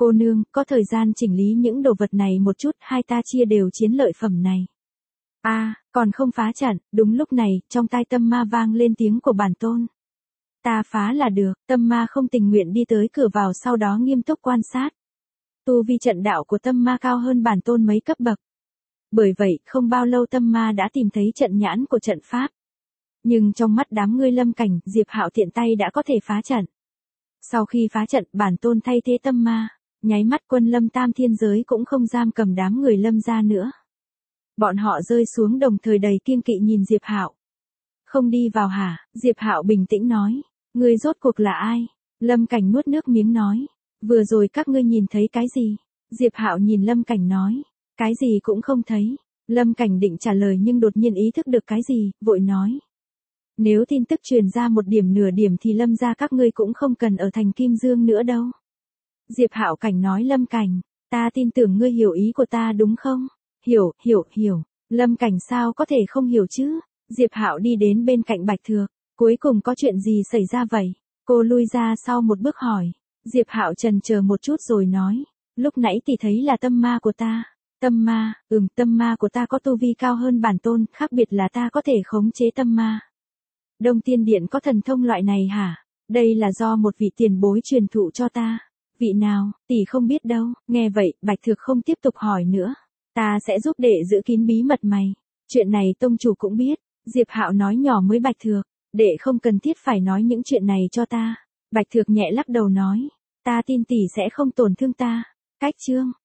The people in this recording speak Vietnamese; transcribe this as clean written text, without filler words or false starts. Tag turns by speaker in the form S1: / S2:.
S1: Cô nương, có thời gian chỉnh lý những đồ vật này một chút, hai ta chia đều chiến lợi phẩm này. Còn không phá trận, đúng lúc này, trong tai Tâm Ma vang lên tiếng của bản tôn. Ta phá là được, Tâm Ma không tình nguyện đi tới cửa vào, sau đó nghiêm túc quan sát. Tu vi trận đạo của Tâm Ma cao hơn bản tôn mấy cấp bậc. Bởi vậy, không bao lâu Tâm Ma đã tìm thấy trận nhãn của trận pháp. Nhưng trong mắt đám ngươi Lâm Cảnh, Diệp Hạo tiện tay đã có thể phá trận. Sau khi phá trận, bản tôn thay thế Tâm Ma, nháy mắt quân Lâm Tam Thiên Giới cũng không giam cầm đám người Lâm gia nữa. Bọn họ rơi xuống đồng thời đầy kiêng kỵ nhìn Diệp Hạo. Không đi vào hả? Diệp Hạo bình tĩnh nói. Ngươi rốt cuộc là ai? Lâm Cảnh nuốt nước miếng nói. Vừa rồi các ngươi nhìn thấy cái gì? Diệp Hạo nhìn Lâm Cảnh nói. Cái gì cũng không thấy. Lâm Cảnh định trả lời nhưng đột nhiên ý thức được cái gì, vội nói. Nếu tin tức truyền ra một điểm nửa điểm thì Lâm gia các ngươi cũng không cần ở thành Kim Dương nữa đâu. Diệp Hạo Cảnh nói. Lâm Cảnh, ta tin tưởng ngươi hiểu ý của ta đúng không? Hiểu. Lâm Cảnh sao có thể không hiểu chứ? Diệp Hạo đi đến bên cạnh Bạch Thược. Cuối cùng có chuyện gì xảy ra vậy? Cô lui ra sau một bước hỏi. Diệp Hạo chần chờ một chút rồi nói. Lúc nãy thì thấy là Tâm Ma của ta. Tâm Ma, Tâm Ma của ta có tu vi cao hơn bản tôn, khác biệt là ta có thể khống chế Tâm Ma. Đông Tiên Điện có thần thông loại này hả? Đây là do một vị tiền bối truyền thụ cho ta. Vị nào, tỷ không biết đâu. Nghe vậy, Bạch Thược không tiếp tục hỏi nữa. Ta sẽ giúp đệ giữ kín bí mật mày. Chuyện này tông chủ cũng biết. Diệp Hạo nói nhỏ với Bạch Thược. Đệ không cần thiết phải nói những chuyện này cho ta. Bạch Thược nhẹ lắc đầu nói. Ta tin tỷ sẽ không tổn thương ta. Cách chương